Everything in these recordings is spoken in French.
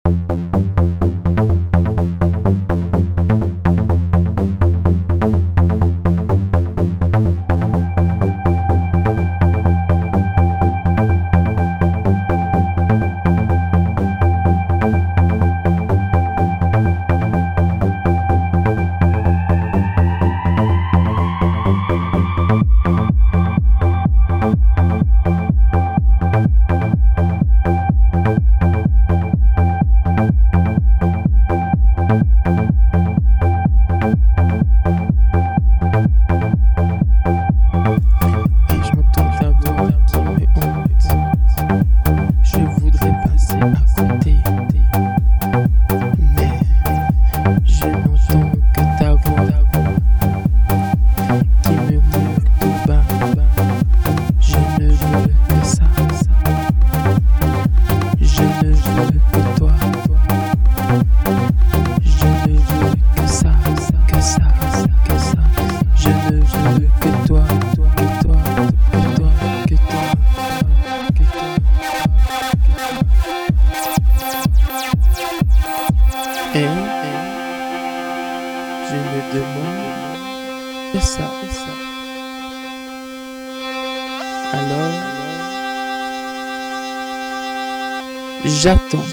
Je me demande et ça. Alors, j'attends.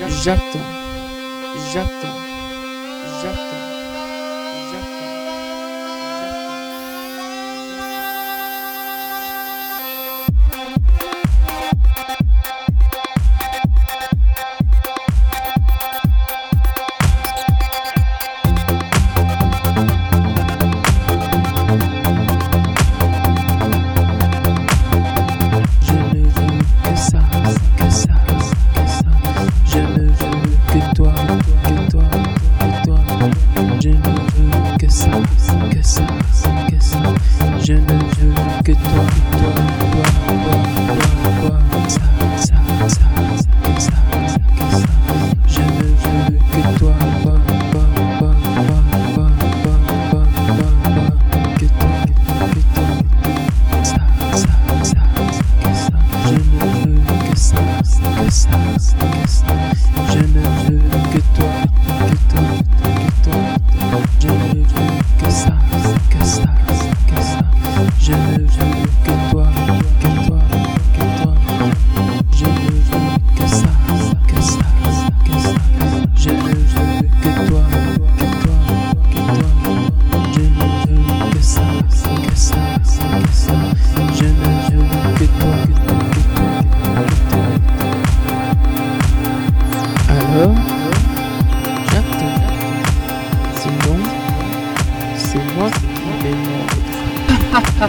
Je ne veux que toi, je ne veux que toi, je ne veux que toi, je ne veux que ça, je ne veux que toi, je ne veux que ça, je ne veux que toi, je ne veux que ça, je ne veux que toi. Alors, j'attends. Sinon, c'est moi qui vais mordre.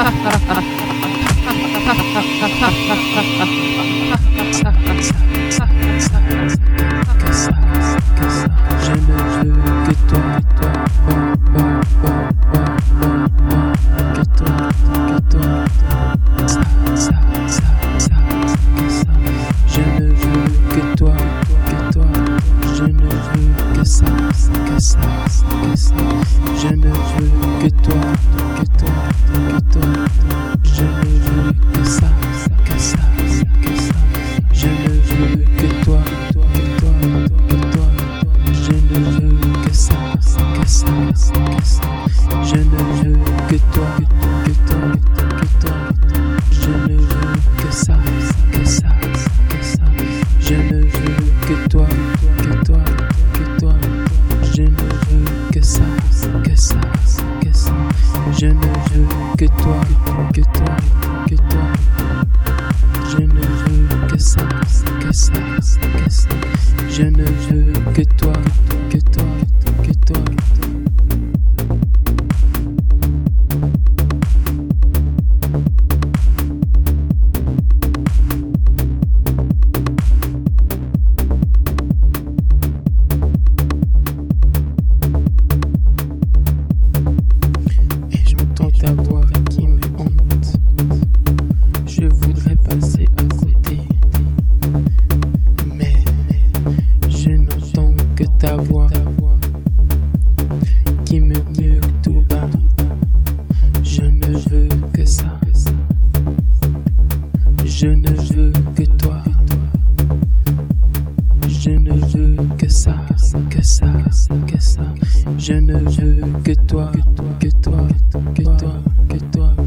Je ne veux que toi, je ne veux que toi, je ne veux que ça, je ne veux que toi, je ne veux que ça, je ne veux que toi, je ne veux que ça, je ne veux que toi, je ne veux que ça, je ne veux que toi, je ne veux que ça, je ne veux que toi, je ne veux que ça, je ne veux que toi, ta voix qui me hante, je voudrais passer à côté, mais je n'entends que ta voix qui me murmure tout bas. Je ne veux que ça, je ne veux que toi, je ne veux veux que ça, que ça, que ça. Je ne veux que toi, que toi, que toi, que toi.